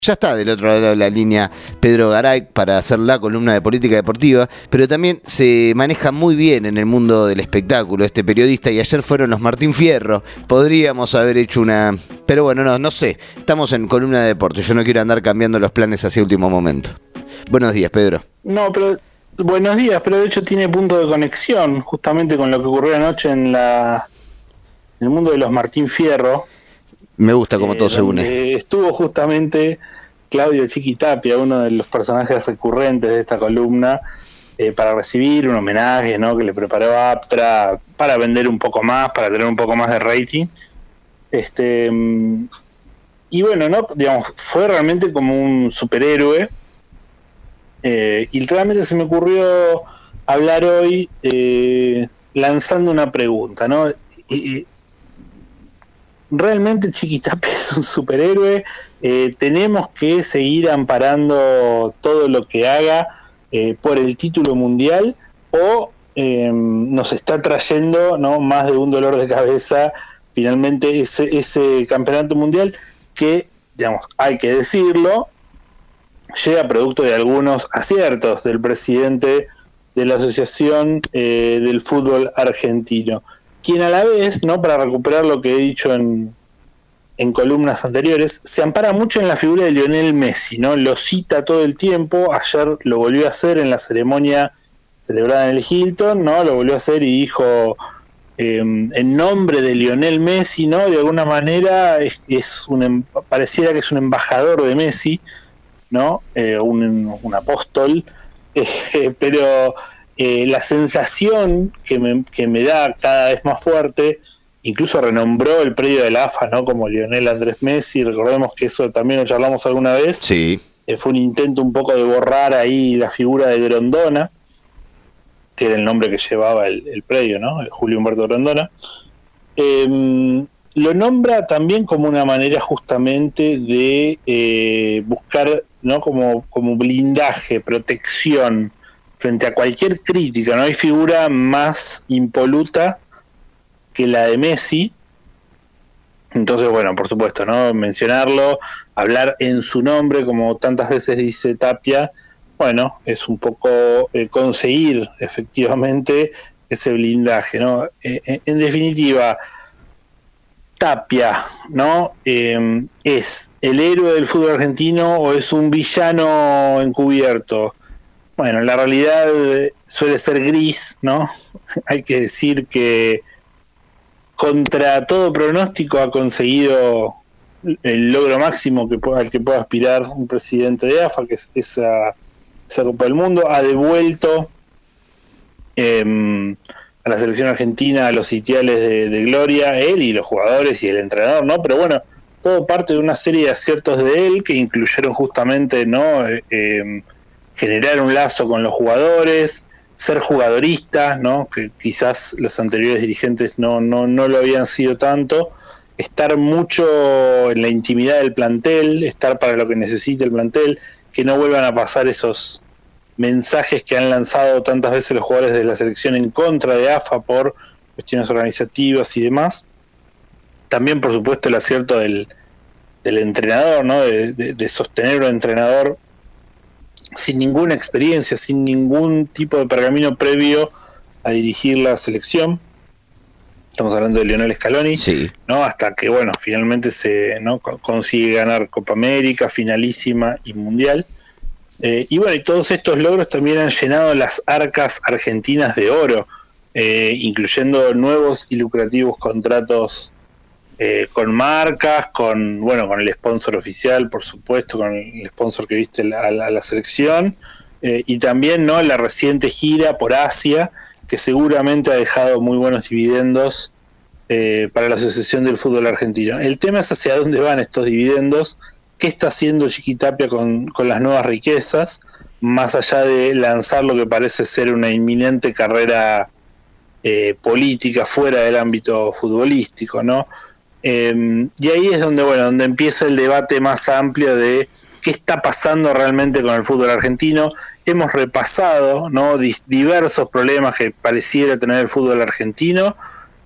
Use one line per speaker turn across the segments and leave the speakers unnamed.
Ya está del otro lado de la línea Pedro Garay para hacer la columna de política deportiva, pero también se maneja muy bien en el mundo del espectáculo este periodista, y ayer fueron los Martín Fierro. Podríamos haber hecho una... Pero bueno, no sé, estamos en columna de deporte, yo no quiero andar cambiando los planes hacia último momento. Buenos días, Pedro.
No, pero buenos días, pero de hecho tiene punto de conexión justamente con lo que ocurrió anoche en el mundo de los Martín Fierro.
Me gusta cómo todo se une.
Estuvo justamente Claudio Chiquitapia, uno de los personajes recurrentes de esta columna, para recibir un homenaje, ¿no?, que le preparó Aptra para vender un poco más, para tener un poco más de rating. Y bueno, no, digamos, fue realmente como un superhéroe. Y realmente se me ocurrió hablar hoy lanzando una pregunta, ¿no? ¿Realmente Chiquitapia es un superhéroe? ¿Tenemos que seguir amparando todo lo que haga por el título mundial? ¿O nos está trayendo, ¿no?, más de un dolor de cabeza finalmente ese campeonato mundial que, digamos, hay que decirlo, llega producto de algunos aciertos del presidente de la Asociación del Fútbol Argentino, quien a la vez, ¿no?, para recuperar lo que he dicho en columnas anteriores, se ampara mucho en la figura de Lionel Messi, ¿no? Lo cita todo el tiempo. Ayer lo volvió a hacer en la ceremonia celebrada en el Hilton, ¿no? Lo volvió a hacer y dijo, en nombre de Lionel Messi, ¿no?, de alguna manera pareciera que es un embajador de Messi, ¿no? Un apóstol, pero la sensación que me da cada vez más fuerte, incluso renombró el predio de la AFA, ¿no?, como Lionel Andrés Messi. Recordemos que eso también lo charlamos alguna vez.
Sí.
Fue un intento un poco de borrar ahí la figura de Grondona, que era el nombre que llevaba el predio, ¿no?, el Julio Humberto Grondona. Lo nombra también como una manera justamente de buscar, ¿no?, como blindaje, protección frente a cualquier crítica. No hay figura más impoluta que la de Messi. Entonces, bueno, por supuesto, ¿no?, mencionarlo, hablar en su nombre, como tantas veces dice Tapia, bueno, es un poco conseguir efectivamente ese blindaje, ¿no? En definitiva, Tapia, ¿no?, ¿es el héroe del fútbol argentino o es un villano encubierto? Bueno, la realidad suele ser gris, ¿no? Hay que decir que contra todo pronóstico ha conseguido el logro máximo al que pueda aspirar un presidente de AFA, que es esa Copa del Mundo. Ha devuelto a la selección argentina a los sitiales de gloria, él y los jugadores y el entrenador, ¿no? Pero bueno, todo parte de una serie de aciertos de él que incluyeron justamente, ¿no?, generar un lazo con los jugadores, ser jugadorista, ¿no?, que quizás los anteriores dirigentes no lo habían sido tanto, estar mucho en la intimidad del plantel, estar para lo que necesita el plantel, que no vuelvan a pasar esos mensajes que han lanzado tantas veces los jugadores de la selección en contra de AFA por cuestiones organizativas y demás. También, por supuesto, el acierto del entrenador, ¿no?, de sostener un entrenador sin ninguna experiencia, sin ningún tipo de pergamino previo a dirigir la selección. Estamos hablando de Lionel Scaloni,
sí,
¿no?, hasta que, bueno, finalmente consigue ganar Copa América, finalísima y Mundial. Y bueno, y todos estos logros también han llenado las arcas argentinas de oro, incluyendo nuevos y lucrativos contratos con marcas, con el sponsor oficial, por supuesto, con el sponsor que viste a la selección, y también, ¿no?, la reciente gira por Asia, que seguramente ha dejado muy buenos dividendos para la Asociación del Fútbol Argentino. El tema es hacia dónde van estos dividendos, qué está haciendo Chiquitapia con las nuevas riquezas, más allá de lanzar lo que parece ser una inminente carrera política fuera del ámbito futbolístico, ¿no? Y ahí es donde empieza el debate más amplio de qué está pasando realmente con el fútbol argentino. Hemos repasado, ¿no?, diversos problemas que pareciera tener el fútbol argentino,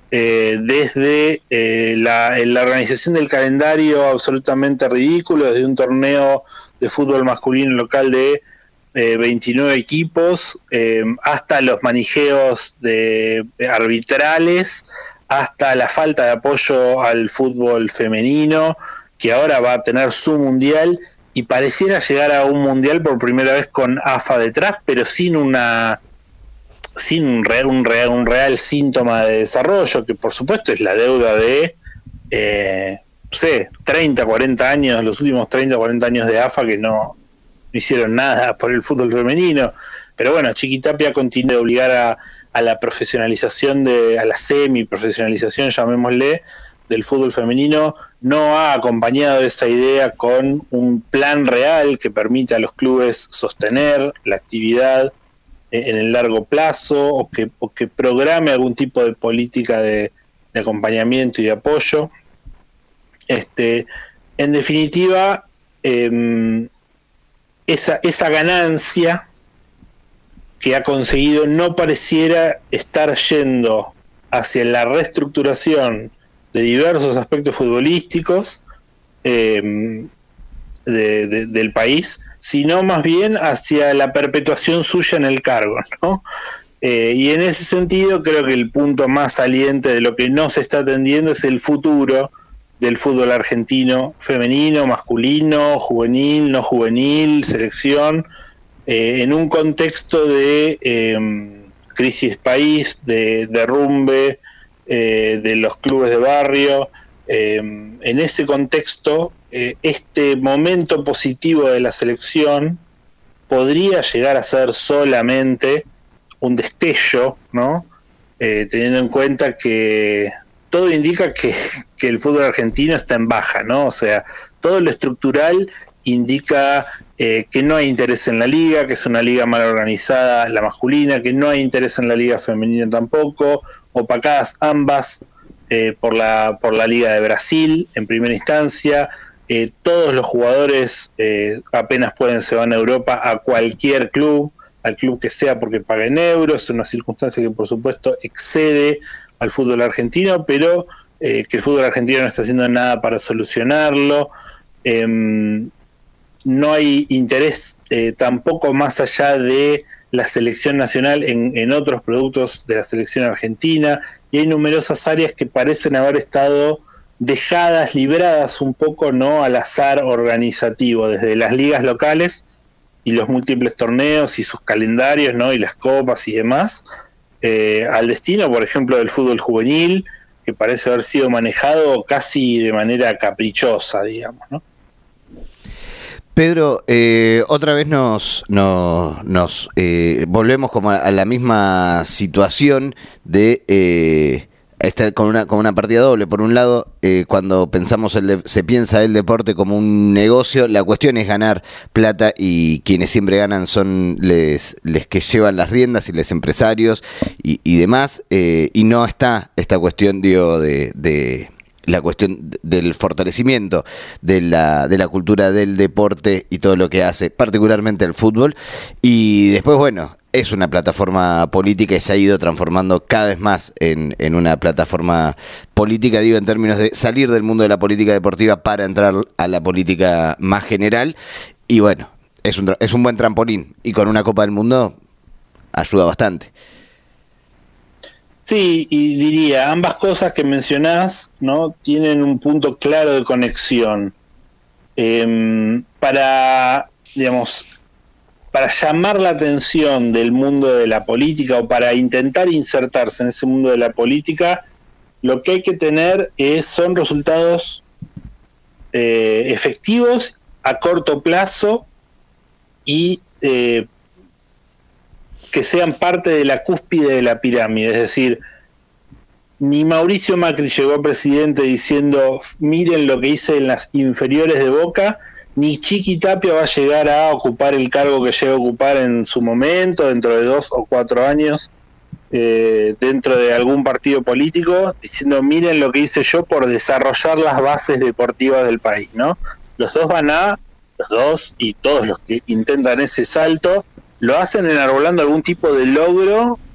desde la organización del calendario absolutamente ridículo, desde un torneo de fútbol masculino local de 29 equipos, hasta los manijeos arbitrales, hasta la falta de apoyo al fútbol femenino, que ahora va a tener su mundial y pareciera llegar a un mundial por primera vez con AFA detrás, pero sin un real síntoma de desarrollo, que por supuesto es la deuda de 30, 40 años, los últimos 30, 40 años de AFA, que no hicieron nada por el fútbol femenino. Pero bueno, Chiquitapia continúa de obligar a la profesionalización, a la semi-profesionalización, llamémosle, del fútbol femenino. No ha acompañado esa idea con un plan real que permita a los clubes sostener la actividad en el largo plazo, o que programe algún tipo de política de acompañamiento y de apoyo. En definitiva, esa ganancia que ha conseguido no pareciera estar yendo hacia la reestructuración de diversos aspectos futbolísticos del país, sino más bien hacia la perpetuación suya en el cargo, ¿no? Y en ese sentido creo que el punto más saliente de lo que no se está atendiendo es el futuro del fútbol argentino femenino, masculino, juvenil, no juvenil, selección, en un contexto de crisis país, de derrumbe de los clubes de barrio. En ese contexto, este momento positivo de la selección podría llegar a ser solamente un destello, ¿no? Teniendo en cuenta que todo indica que el fútbol argentino está en baja, ¿no? O sea, todo lo estructural indica que no hay interés en la liga, que es una liga mal organizada, la masculina, que no hay interés en la liga femenina tampoco, opacadas ambas por la Liga de Brasil en primera instancia. Todos los jugadores apenas pueden se van a Europa a cualquier club, al club que sea, porque paguen euros. Es una circunstancia que por supuesto excede al fútbol argentino, pero que el fútbol argentino no está haciendo nada para solucionarlo. No hay interés tampoco más allá de la selección nacional en otros productos de la selección argentina, y hay numerosas áreas que parecen haber estado dejadas, libradas un poco, ¿no?, al azar organizativo, desde las ligas locales y los múltiples torneos y sus calendarios, ¿no?, y las copas y demás, al destino, por ejemplo, del fútbol juvenil, que parece haber sido manejado casi de manera caprichosa, digamos, ¿no?
Pedro, otra vez nos volvemos como a la misma situación de estar con una partida doble. Por un lado, cuando pensamos se piensa el deporte como un negocio, la cuestión es ganar plata, y quienes siempre ganan son les que llevan las riendas y los empresarios y demás, y no está esta cuestión, digo, de la cuestión del fortalecimiento de la cultura del deporte y todo lo que hace, particularmente el fútbol. Y después, bueno, es una plataforma política y se ha ido transformando cada vez más en una plataforma política, digo, en términos de salir del mundo de la política deportiva para entrar a la política más general. Y bueno, es un buen trampolín, y con una Copa del Mundo ayuda bastante.
Sí, y diría, ambas cosas que mencionás, ¿no?, tienen un punto claro de conexión. Para llamar la atención del mundo de la política, o para intentar insertarse en ese mundo de la política, lo que hay que tener son resultados efectivos a corto plazo, y que sean parte de la cúspide de la pirámide. Es decir, ni Mauricio Macri llegó a presidente diciendo miren lo que hice en las inferiores de Boca, ni Chiquitapia va a llegar a ocupar el cargo que llega a ocupar en su momento, dentro de 2 o 4 años, dentro de algún partido político, diciendo miren lo que hice yo por desarrollar las bases deportivas del país, ¿no? Los dos y todos los que intentan ese salto lo hacen enarbolando algún tipo de logro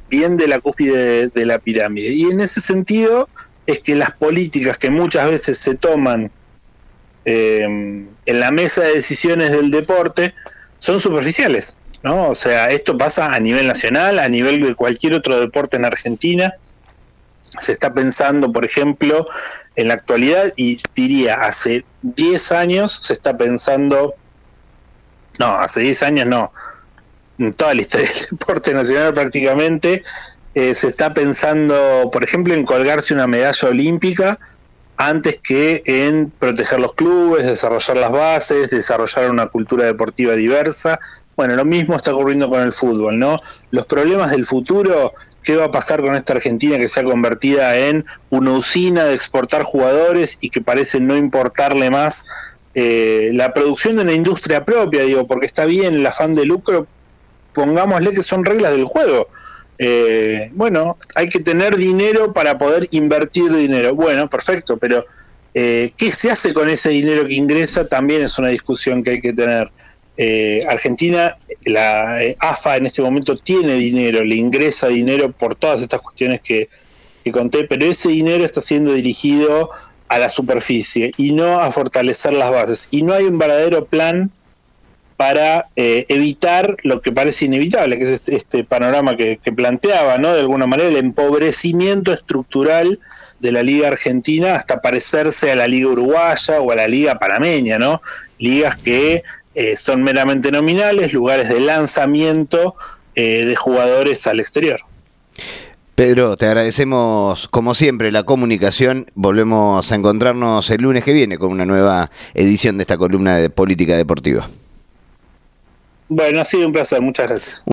bien de la cúspide de la pirámide. Y en ese sentido es que las políticas que muchas veces se toman en la mesa de decisiones del deporte son superficiales, ¿no? O sea, esto pasa a nivel nacional, a nivel de cualquier otro deporte en Argentina. Se está pensando, por ejemplo, en la actualidad, y diría hace 10 años se está pensando, no, hace 10 años no, en toda la historia del deporte nacional prácticamente, se está pensando, por ejemplo, en colgarse una medalla olímpica antes que en proteger los clubes, desarrollar las bases, desarrollar una cultura deportiva diversa. Bueno, lo mismo está ocurriendo con el fútbol, ¿no? Los problemas del futuro, ¿qué va a pasar con esta Argentina que se ha convertido en una usina de exportar jugadores y que parece no importarle más la producción de una industria propia? Digo, porque está bien el afán de lucro, pongámosle que son reglas del juego. Bueno, hay que tener dinero para poder invertir dinero. Bueno, perfecto, pero ¿qué se hace con ese dinero que ingresa? También es una discusión que hay que tener. Argentina, la AFA en este momento tiene dinero, le ingresa dinero por todas estas cuestiones que conté, pero ese dinero está siendo dirigido a la superficie y no a fortalecer las bases. Y no hay un verdadero plan para evitar lo que parece inevitable, que es este panorama que planteaba, ¿no? De alguna manera, el empobrecimiento estructural de la Liga Argentina hasta parecerse a la Liga Uruguaya o a la Liga Panameña, ¿no? Ligas que son meramente nominales, lugares de lanzamiento de jugadores al exterior.
Pedro, te agradecemos como siempre la comunicación. Volvemos a encontrarnos el lunes que viene con una nueva edición de esta columna de Política Deportiva.
Bueno, ha sido un placer, muchas gracias.